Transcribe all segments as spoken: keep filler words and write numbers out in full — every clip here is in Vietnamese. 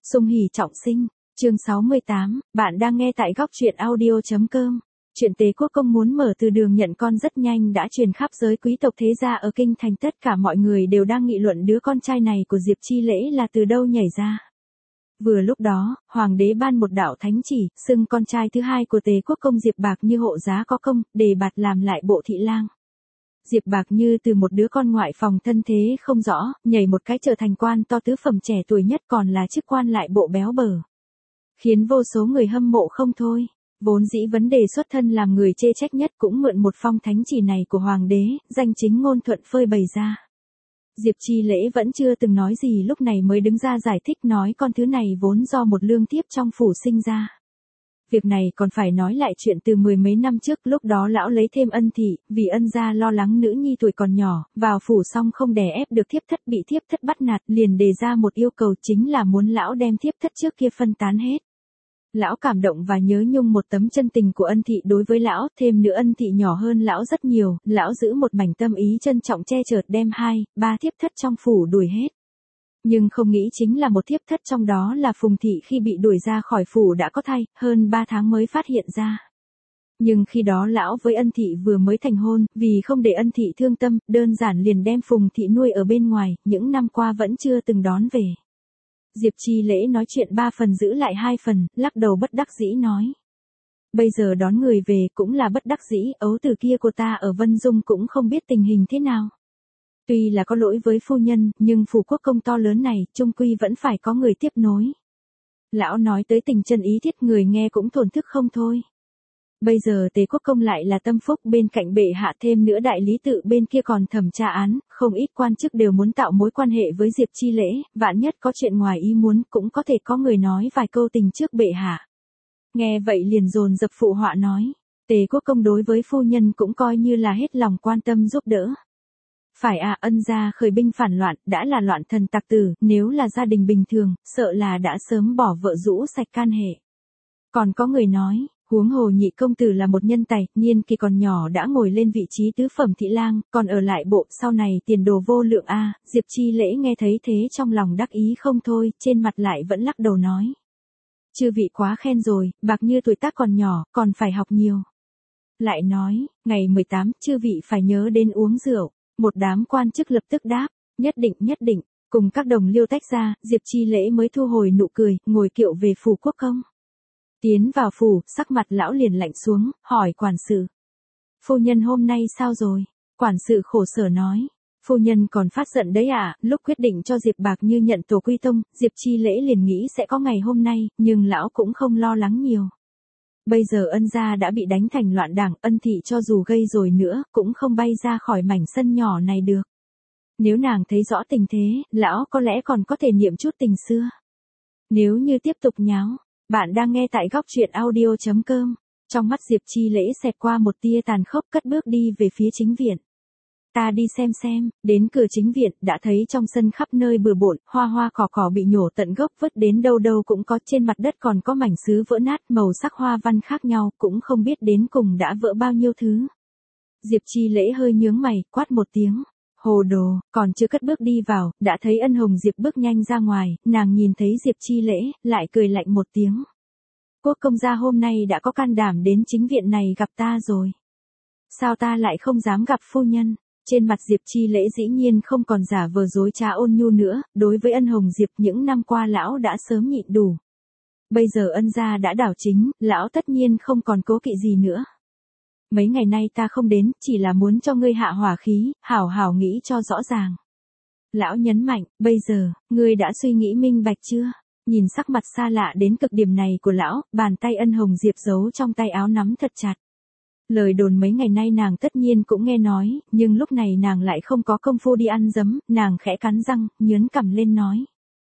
Sung hỉ trọng sinh, chương sáu mươi tám, bạn đang nghe tại góc truyện audio.com. Chuyện Tế Quốc công muốn mở từ đường nhận con rất nhanh đã truyền khắp giới quý tộc thế gia ở kinh thành, tất cả mọi người đều đang nghị luận đứa con trai này của Diệp Chi Lễ là từ đâu nhảy ra. Vừa lúc đó, hoàng đế ban một đạo thánh chỉ, xưng con trai thứ hai của Tế Quốc công Diệp Bạc Như hộ giá có công, đề bạt làm lại bộ thị lang. Diệp Bạc Như từ một đứa con ngoại phòng thân thế không rõ, nhảy một cái trở thành quan to tứ phẩm trẻ tuổi nhất, còn là chức quan lại bộ béo bở, khiến vô số người hâm mộ không thôi. Vốn dĩ vấn đề xuất thân làm người chê trách nhất cũng mượn một phong thánh chỉ này của hoàng đế, danh chính ngôn thuận phơi bày ra. Diệp Chi Lễ vẫn chưa từng nói gì, lúc này mới đứng ra giải thích, nói con thứ này vốn do một lương thiếp trong phủ sinh ra. Việc này còn phải nói lại chuyện từ mười mấy năm trước, lúc đó lão lấy thêm ân thị, vì ân gia lo lắng nữ nhi tuổi còn nhỏ, vào phủ xong không đè ép được thiếp thất, bị thiếp thất bắt nạt, liền đề ra một yêu cầu, chính là muốn lão đem thiếp thất trước kia phân tán hết. Lão cảm động và nhớ nhung một tấm chân tình của ân thị đối với lão, thêm nữa ân thị nhỏ hơn lão rất nhiều, lão giữ một mảnh tâm ý trân trọng che chở, đem hai, ba thiếp thất trong phủ đuổi hết. Nhưng không nghĩ chính là một thiếp thất trong đó là Phùng thị khi bị đuổi ra khỏi phủ đã có thai, hơn ba tháng mới phát hiện ra. Nhưng khi đó lão với ân thị vừa mới thành hôn, vì không để ân thị thương tâm, đơn giản liền đem Phùng thị nuôi ở bên ngoài, những năm qua vẫn chưa từng đón về. Diệp Chi Lễ nói chuyện ba phần giữ lại hai phần, lắc đầu bất đắc dĩ nói. Bây giờ đón người về cũng là bất đắc dĩ, ấu tử kia của ta ở Vân Dung cũng không biết tình hình thế nào. Tuy là có lỗi với phu nhân, nhưng phủ quốc công to lớn này, chung quy vẫn phải có người tiếp nối. Lão nói tới tình chân ý thiết, người nghe cũng thổn thức không thôi. Bây giờ Tế Quốc công lại là tâm phúc bên cạnh bệ hạ, thêm nữa đại lý tự bên kia còn thẩm tra án, không ít quan chức đều muốn tạo mối quan hệ với Diệp Chi Lễ, vạn nhất có chuyện ngoài ý muốn cũng có thể có người nói vài câu tình trước bệ hạ. Nghe vậy liền dồn dập phụ họa nói, Tế Quốc công đối với phu nhân cũng coi như là hết lòng quan tâm giúp đỡ. Phải à, ân gia khởi binh phản loạn, đã là loạn thần tặc tử, nếu là gia đình bình thường, sợ là đã sớm bỏ vợ rũ sạch can hệ. Còn có người nói, huống hồ nhị công tử là một nhân tài, niên kỳ còn nhỏ đã ngồi lên vị trí tứ phẩm thị lang, còn ở lại bộ, sau này tiền đồ vô lượng a. À. Diệp Chi Lễ nghe thấy thế trong lòng đắc ý không thôi, trên mặt lại vẫn lắc đầu nói. Chư vị quá khen rồi, Bạc Như tuổi tác còn nhỏ, còn phải học nhiều. Lại nói, ngày mười tám, chư vị phải nhớ đến uống rượu. Một đám quan chức lập tức đáp, nhất định nhất định, cùng các đồng liêu tách ra, Diệp Chi Lễ mới thu hồi nụ cười, ngồi kiệu về phủ quốc công. Tiến vào phủ, sắc mặt lão liền lạnh xuống, hỏi quản sự. Phu nhân hôm nay sao rồi? Quản sự khổ sở nói. Phu nhân còn phát giận đấy à, lúc quyết định cho Diệp Bạc Như nhận tổ quy tông, Diệp Chi Lễ liền nghĩ sẽ có ngày hôm nay, nhưng lão cũng không lo lắng nhiều. Bây giờ ân gia đã bị đánh thành loạn đảng, ân thị cho dù gây rồi nữa, cũng không bay ra khỏi mảnh sân nhỏ này được. Nếu nàng thấy rõ tình thế, lão có lẽ còn có thể niệm chút tình xưa. Nếu như tiếp tục nháo, bạn đang nghe tại góc truyện audio.com. Trong mắt Diệp Chi Lễ xẹt qua một tia tàn khốc, cất bước đi về phía chính viện. Ta đi xem xem, đến cửa chính viện, đã thấy trong sân khắp nơi bừa bộn, hoa hoa cỏ cỏ bị nhổ tận gốc, vứt đến đâu đâu cũng có, trên mặt đất còn có mảnh sứ vỡ nát, màu sắc hoa văn khác nhau, cũng không biết đến cùng đã vỡ bao nhiêu thứ. Diệp Chi Lễ hơi nhướng mày, quát một tiếng. Hồ đồ, còn chưa cất bước đi vào, đã thấy Ân Hồng Diệp bước nhanh ra ngoài, nàng nhìn thấy Diệp Chi Lễ, lại cười lạnh một tiếng. Quốc công gia hôm nay đã có can đảm đến chính viện này gặp ta rồi. Sao ta lại không dám gặp phu nhân? Trên mặt Diệp Chi Lễ dĩ nhiên không còn giả vờ dối trá ôn nhu nữa, đối với Ân Hồng Diệp những năm qua lão đã sớm nhịn đủ. Bây giờ ân gia đã đảo chính, lão tất nhiên không còn cố kỵ gì nữa. Mấy ngày nay ta không đến, chỉ là muốn cho ngươi hạ hỏa khí, hảo hảo nghĩ cho rõ ràng. Lão nhấn mạnh, bây giờ, ngươi đã suy nghĩ minh bạch chưa? Nhìn sắc mặt xa lạ đến cực điểm này của lão, bàn tay Ân Hồng Diệp giấu trong tay áo nắm thật chặt. Lời đồn mấy ngày nay nàng tất nhiên cũng nghe nói, nhưng lúc này nàng lại không có công phu đi ăn dấm, nàng khẽ cắn răng, nhớn cằm lên nói.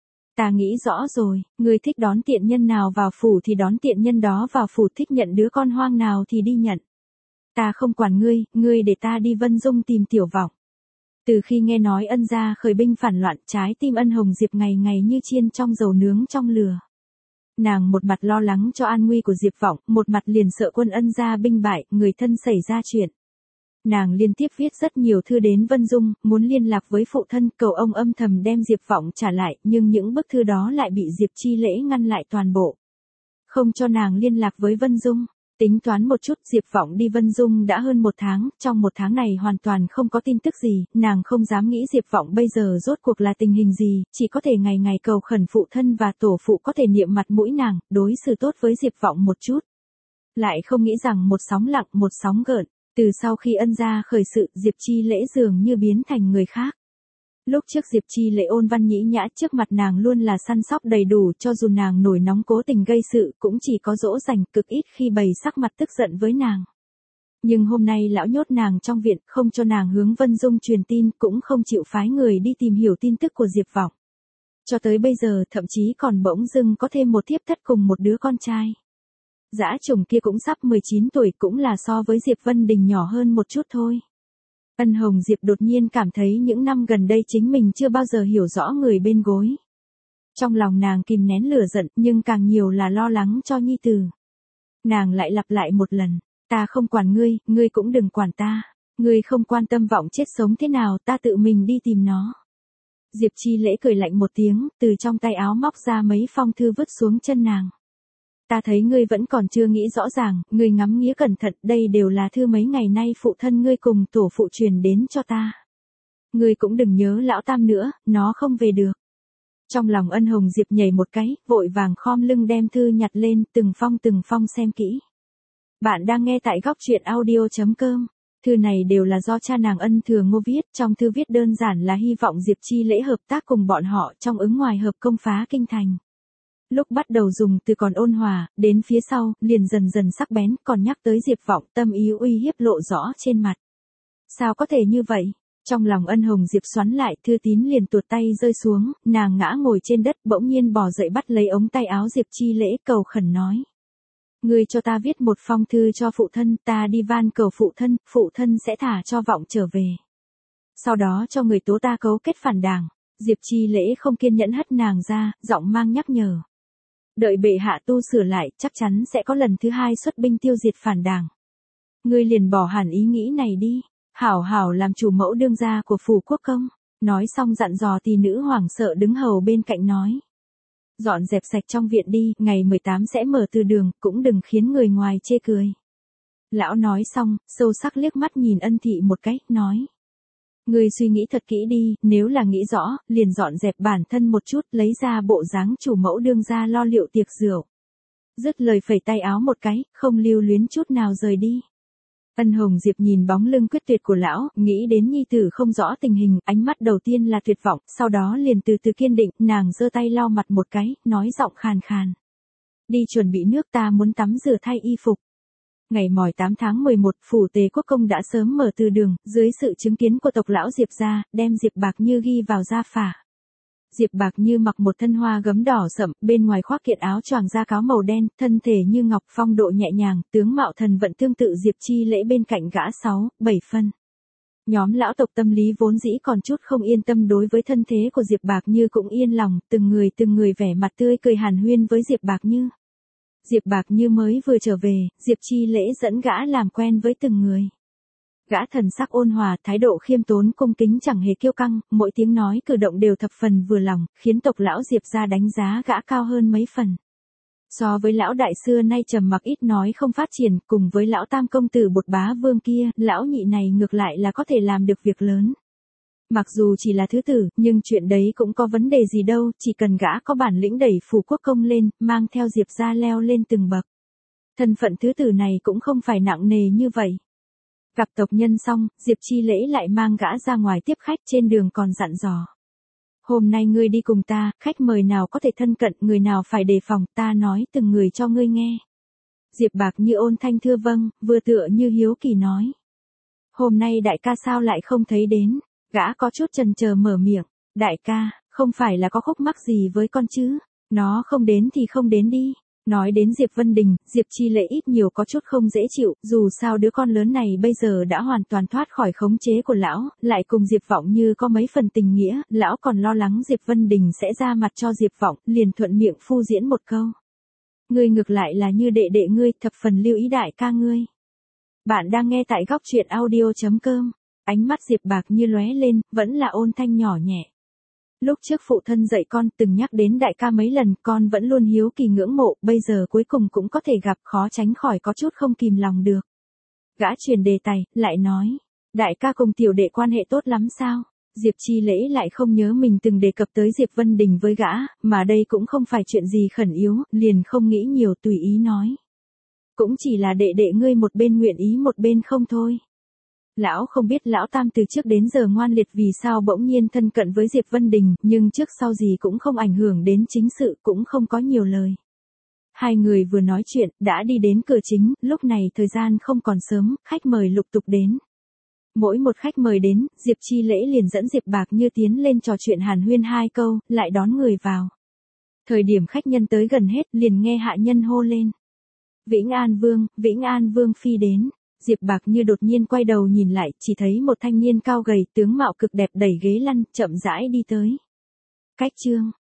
Ta nghĩ rõ rồi, ngươi thích đón tiện nhân nào vào phủ thì đón tiện nhân đó vào phủ, thích nhận đứa con hoang nào thì đi nhận. Ta không quản ngươi, ngươi để ta đi Vân Dung tìm Tiểu Vọng. Từ khi nghe nói ân gia khởi binh phản loạn, trái tim Ân Hồng Diệp ngày ngày như chiên trong dầu nướng trong lửa. Nàng một mặt lo lắng cho an nguy của Diệp Vọng, một mặt liền sợ quân ân gia binh bại, người thân xảy ra chuyện. Nàng liên tiếp viết rất nhiều thư đến Vân Dung, muốn liên lạc với phụ thân, cầu ông âm thầm đem Diệp Vọng trả lại, nhưng những bức thư đó lại bị Diệp Chi Lễ ngăn lại toàn bộ. Không cho nàng liên lạc với Vân Dung. Tính toán một chút, Diệp Vọng đi Vân Dung đã hơn một tháng, trong một tháng này hoàn toàn không có tin tức gì, nàng không dám nghĩ Diệp Vọng bây giờ rốt cuộc là tình hình gì, chỉ có thể ngày ngày cầu khẩn phụ thân và tổ phụ có thể niệm mặt mũi nàng, đối xử tốt với Diệp Vọng một chút. Lại không nghĩ rằng một sóng lặng một sóng gợn, từ sau khi ân gia khởi sự, Diệp Chi Lễ dường như biến thành người khác. Lúc trước Diệp Chi Lễ ôn văn nhĩ nhã, trước mặt nàng luôn là săn sóc đầy đủ, cho dù nàng nổi nóng cố tình gây sự cũng chỉ có dỗ dành, cực ít khi bày sắc mặt tức giận với nàng. Nhưng hôm nay lão nhốt nàng trong viện, không cho nàng hướng Vân Dung truyền tin, cũng không chịu phái người đi tìm hiểu tin tức của Diệp Vọng. Cho tới bây giờ thậm chí còn bỗng dưng có thêm một thiếp thất cùng một đứa con trai. Dã chủng kia cũng sắp mười chín tuổi, cũng là so với Diệp Vân Đình nhỏ hơn một chút thôi. Ân Hồng Diệp đột nhiên cảm thấy những năm gần đây chính mình chưa bao giờ hiểu rõ người bên gối. Trong lòng nàng kìm nén lửa giận, nhưng càng nhiều là lo lắng cho nhi tử. Nàng lại lặp lại một lần, ta không quản ngươi, ngươi cũng đừng quản ta. Ngươi không quan tâm Vọng chết sống thế nào, ta tự mình đi tìm nó. Diệp Chi Lễ cười lạnh một tiếng, từ trong tay áo móc ra mấy phong thư vứt xuống chân nàng. Ta thấy ngươi vẫn còn chưa nghĩ rõ ràng, ngươi ngắm nghía cẩn thận, đây đều là thư mấy ngày nay phụ thân ngươi cùng tổ phụ truyền đến cho ta. Ngươi cũng đừng nhớ lão tam nữa, nó không về được. Trong lòng Ân Hồng Diệp nhảy một cái, vội vàng khom lưng đem thư nhặt lên, từng phong từng phong xem kỹ. Bạn đang nghe tại góc truyện audio chấm com. Thư này đều là do cha nàng Ân Thừa Ngô viết, trong thư viết đơn giản là hy vọng Diệp Chi Lễ hợp tác cùng bọn họ trong ứng ngoài hợp công phá kinh thành. Lúc bắt đầu dùng từ còn ôn hòa, đến phía sau, liền dần dần sắc bén, còn nhắc tới Diệp Vọng, tâm ý uy hiếp lộ rõ trên mặt. Sao có thể như vậy? Trong lòng Ân Hồng Diệp xoắn lại, thư tín liền tuột tay rơi xuống, nàng ngã ngồi trên đất, bỗng nhiên bò dậy bắt lấy ống tay áo Diệp Chi Lễ, cầu khẩn nói. Ngươi cho ta viết một phong thư cho phụ thân, ta đi van cầu phụ thân, phụ thân sẽ thả cho Vọng trở về. Sau đó cho người tố ta cấu kết phản đảng. Diệp Chi Lễ không kiên nhẫn hất nàng ra, giọng mang nhắc nhở. Đợi bệ hạ tu sửa lại, chắc chắn sẽ có lần thứ hai xuất binh tiêu diệt phản đảng. Ngươi liền bỏ hẳn ý nghĩ này đi, hảo hảo làm chủ mẫu đương gia của phủ quốc công. Nói xong dặn dò tỷ nữ hoảng sợ đứng hầu bên cạnh nói. Dọn dẹp sạch trong viện đi, ngày mười tám sẽ mở từ đường, cũng đừng khiến người ngoài chê cười. Lão nói xong, sâu sắc liếc mắt nhìn Ân thị một cái, nói. Ngươi suy nghĩ thật kỹ đi, nếu là nghĩ rõ, liền dọn dẹp bản thân một chút, lấy ra bộ dáng chủ mẫu đương gia lo liệu tiệc rượu. Dứt lời phẩy tay áo một cái, không lưu luyến chút nào rời đi. Ân Hồng Diệp nhìn bóng lưng quyết tuyệt của lão, nghĩ đến nhi tử không rõ tình hình, ánh mắt đầu tiên là tuyệt vọng, sau đó liền từ từ kiên định, nàng giơ tay lau mặt một cái, nói giọng khàn khàn. Đi chuẩn bị nước, ta muốn tắm rửa thay y phục. Ngày mỏi tám tháng mười một, phủ Tề Quốc công đã sớm mở từ đường, dưới sự chứng kiến của tộc lão Diệp gia, đem Diệp Bạc Như ghi vào gia phả. Diệp Bạc Như mặc một thân hoa gấm đỏ sậm, bên ngoài khoác kiện áo choàng da cáo màu đen, thân thể như ngọc, phong độ nhẹ nhàng, tướng mạo thần vận tương tự Diệp Chi Lễ bên cạnh gã sáu, bảy phân. Nhóm lão tộc tâm lý vốn dĩ còn chút không yên tâm đối với thân thế của Diệp Bạc Như cũng yên lòng, từng người từng người vẻ mặt tươi cười hàn huyên với Diệp Bạc Như. Diệp Bạc Như mới vừa trở về, Diệp Chi Lễ dẫn gã làm quen với từng người. Gã thần sắc ôn hòa, thái độ khiêm tốn cung kính chẳng hề kiêu căng, mỗi tiếng nói cử động đều thập phần vừa lòng, khiến tộc lão Diệp gia đánh giá gã cao hơn mấy phần. So với lão đại xưa nay trầm mặc ít nói không phát triển, cùng với lão tam công tử Bột Bá Vương kia, lão nhị này ngược lại là có thể làm được việc lớn. Mặc dù chỉ là thứ tử, nhưng chuyện đấy cũng có vấn đề gì đâu, chỉ cần gã có bản lĩnh đẩy phủ quốc công lên, mang theo Diệp gia leo lên từng bậc. Thân phận thứ tử này cũng không phải nặng nề như vậy. Gặp tộc nhân xong, Diệp Chi Lễ lại mang gã ra ngoài tiếp khách, trên đường còn dặn dò. Hôm nay ngươi đi cùng ta, khách mời nào có thể thân cận, người nào phải đề phòng, ta nói từng người cho ngươi nghe. Diệp Bạc Như ôn thanh thưa vâng, vừa tựa như hiếu kỳ nói. Hôm nay đại ca sao lại không thấy đến, gã có chút chần chờ mở miệng, đại ca, không phải là có khúc mắc gì với con chứ, nó không đến thì không đến đi. Nói đến Diệp Vân Đình, Diệp Chi Lễ ít nhiều có chút không dễ chịu, dù sao đứa con lớn này bây giờ đã hoàn toàn thoát khỏi khống chế của lão, lại cùng Diệp Vọng Như có mấy phần tình nghĩa, lão còn lo lắng Diệp Vân Đình sẽ ra mặt cho Diệp Vọng, liền thuận miệng phu diễn một câu. Ngươi ngược lại là như đệ đệ ngươi, thập phần lưu ý đại ca ngươi. Bạn đang nghe tại góc chuyện audio chấm com. Ánh mắt Diệp Bạc như lóe lên, vẫn là ôn thanh nhỏ nhẹ. Lúc trước phụ thân dạy con từng nhắc đến đại ca mấy lần, con vẫn luôn hiếu kỳ ngưỡng mộ, bây giờ cuối cùng cũng có thể gặp, khó tránh khỏi có chút không kìm lòng được. Gã chuyển đề tài, lại nói, đại ca cùng tiểu đệ quan hệ tốt lắm sao? Diệp Chi Lễ lại không nhớ mình từng đề cập tới Diệp Vân Đình với gã, mà đây cũng không phải chuyện gì khẩn yếu, liền không nghĩ nhiều tùy ý nói. Cũng chỉ là đệ đệ ngươi một bên nguyện ý một bên không thôi. Lão không biết lão tam từ trước đến giờ ngoan liệt vì sao bỗng nhiên thân cận với Diệp Vân Đình, nhưng trước sau gì cũng không ảnh hưởng đến chính sự, cũng không có nhiều lời. Hai người vừa nói chuyện, đã đi đến cửa chính, lúc này thời gian không còn sớm, khách mời lục tục đến. Mỗi một khách mời đến, Diệp Chi Lễ liền dẫn Diệp Bạc Như tiến lên trò chuyện hàn huyên hai câu, lại đón người vào. Thời điểm khách nhân tới gần hết, liền nghe hạ nhân hô lên. Vĩnh An Vương, Vĩnh An Vương phi đến. Diệp Bạc Như đột nhiên quay đầu nhìn lại, chỉ thấy một thanh niên cao gầy, tướng mạo cực đẹp đẩy ghế lăn, chậm rãi đi tới. Cách chương,